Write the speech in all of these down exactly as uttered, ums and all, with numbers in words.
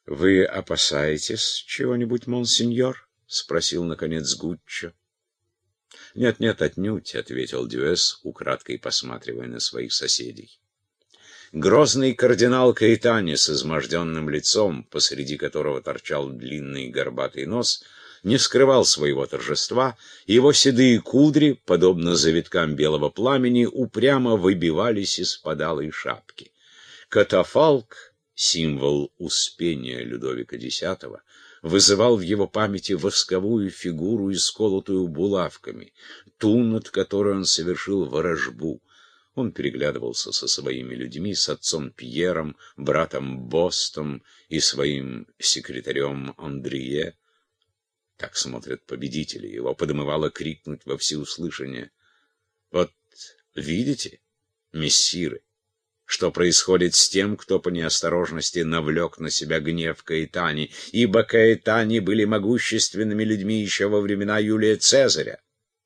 — Вы опасаетесь чего-нибудь, монсеньор? — спросил, наконец, Гуччо. — Нет, нет, отнюдь, — ответил Дюэс, украдкой посматривая на своих соседей. Грозный кардинал Каэтани с изможденным лицом, посреди которого торчал длинный горбатый нос, не скрывал своего торжества, и его седые кудри, подобно завиткам белого пламени, упрямо выбивались из-под алой шапки. Катафалк, символ успения Людовика X, вызывал в его памяти восковую фигуру, исколотую булавками, ту, над которой он совершил ворожбу. Он переглядывался со своими людьми, с отцом Пьером, братом Бостом и своим секретарем Андрие. Так смотрят победители. Его подмывало крикнуть во всеуслышание: «Вот видите, мессиры, что происходит с тем, кто по неосторожности навлек на себя гнев Каэтани, ибо Каэтани были могущественными людьми еще во времена Юлия Цезаря».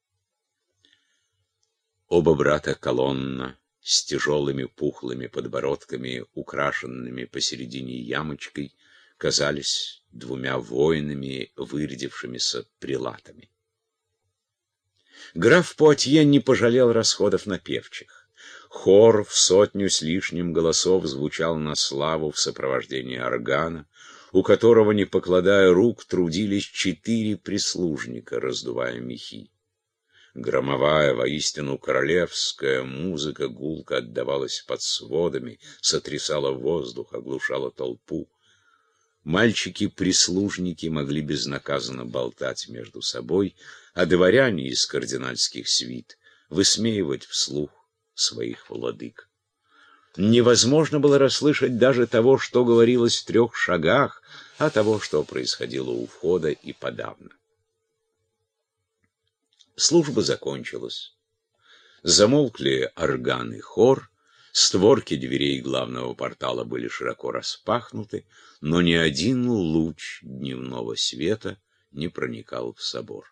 Оба брата Колонна с тяжелыми пухлыми подбородками, украшенными посередине ямочкой, казались двумя воинами, вырядившимися прилатами. Граф Пуатье не пожалел расходов на певчих. Хор в сотню с лишним голосов звучал на славу в сопровождении органа, у которого, не покладая рук, трудились четыре прислужника, раздувая мехи. Громовая, воистину королевская музыка гулко отдавалась под сводами, сотрясала воздух, оглушала толпу. Мальчики-прислужники могли безнаказанно болтать между собой, а дворяне из кардинальских свит высмеивать вслух своих владык. Невозможно было расслышать даже того, что говорилось в трех шагах, а того, что происходило у входа и подавно. Служба закончилась. Замолкли орган и хор, створки дверей главного портала были широко распахнуты, но ни один луч дневного света не проникал в собор.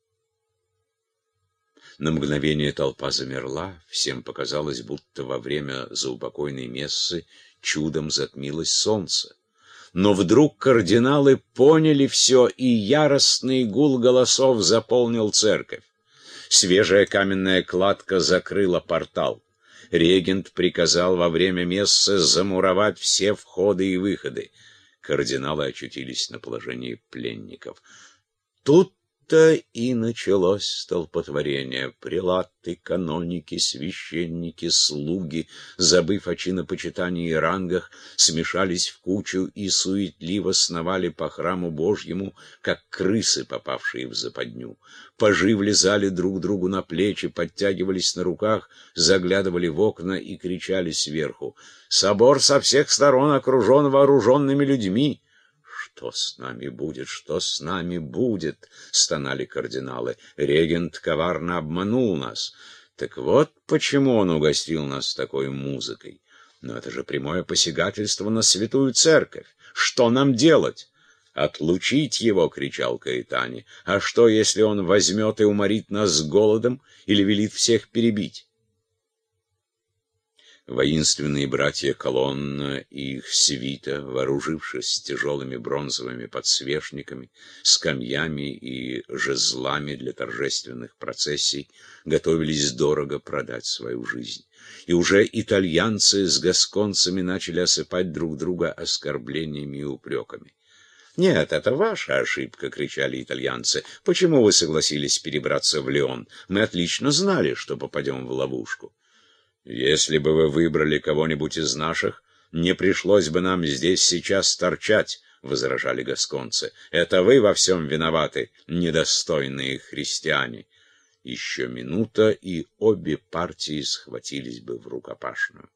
На мгновение толпа замерла, всем показалось, будто во время заупокойной мессы чудом затмилось солнце. Но вдруг кардиналы поняли все, и яростный гул голосов заполнил церковь. Свежая каменная кладка закрыла портал. Регент приказал во время мессы замуровать все входы и выходы. Кардиналы очутились на положении пленников. Тут-то и началось столпотворение. Прелаты, каноники, священники, слуги, забыв о чинопочитании и рангах, смешались в кучу и суетливо сновали по храму Божьему, как крысы, попавшие в западню. Пажи влезали друг другу на плечи, подтягивались на руках, заглядывали в окна и кричали сверху: «Собор со всех сторон окружен вооруженными людьми!» «Что с нами будет? Что с нами будет?» — стонали кардиналы. «Регент коварно обманул нас. Так вот почему он угостил нас такой музыкой. Но это же прямое посягательство на святую церковь. Что нам делать?» «Отлучить его!» — кричал Каэтани. «А что, если он возьмет и уморит нас с голодом или велит всех перебить?» Воинственные братья Колонна и их свита, вооружившись тяжелыми бронзовыми подсвечниками, скамьями и жезлами для торжественных процессий, готовились дорого продать свою жизнь. И уже итальянцы с гасконцами начали осыпать друг друга оскорблениями и упреками. «Нет, это ваша ошибка!» — кричали итальянцы. «Почему вы согласились перебраться в Лион? Мы отлично знали, что попадем в ловушку». «Если бы вы выбрали кого-нибудь из наших, не пришлось бы нам здесь сейчас торчать», — возражали гасконцы. «Это вы во всем виноваты, недостойные христиане». Еще минута, и обе партии схватились бы в рукопашную.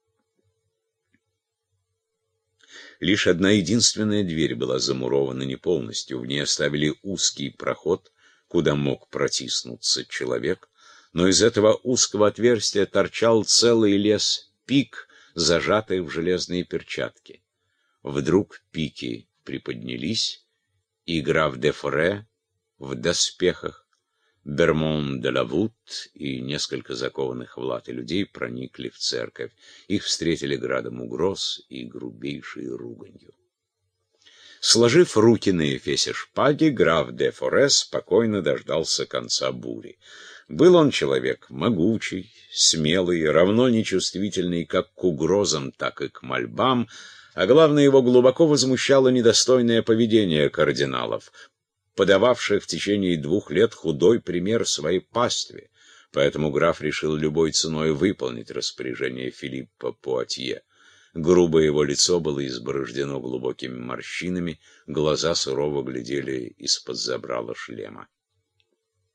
Лишь одна единственная дверь была замурована не полностью, в ней оставили узкий проход, куда мог протиснуться человек, но из этого узкого отверстия торчал целый лес пик, зажатых в железные перчатки. Вдруг пики приподнялись, и граф де Форе в доспехах, Бермон де Лавут и несколько закованных в латы людей проникли в церковь. Их встретили градом угроз и грубейшей руганью. Сложив руки на эфесе шпаги, граф де Форес спокойно дождался конца бури. Был он человек могучий, смелый, равно нечувствительный как к угрозам, так и к мольбам, а главное, его глубоко возмущало недостойное поведение кардиналов, подававших в течение двух лет худой пример своей пастве. Поэтому граф решил любой ценой выполнить распоряжение Филиппа Пуатье. Грубое его лицо было изборождено глубокими морщинами, глаза сурово глядели из-под забрала шлема.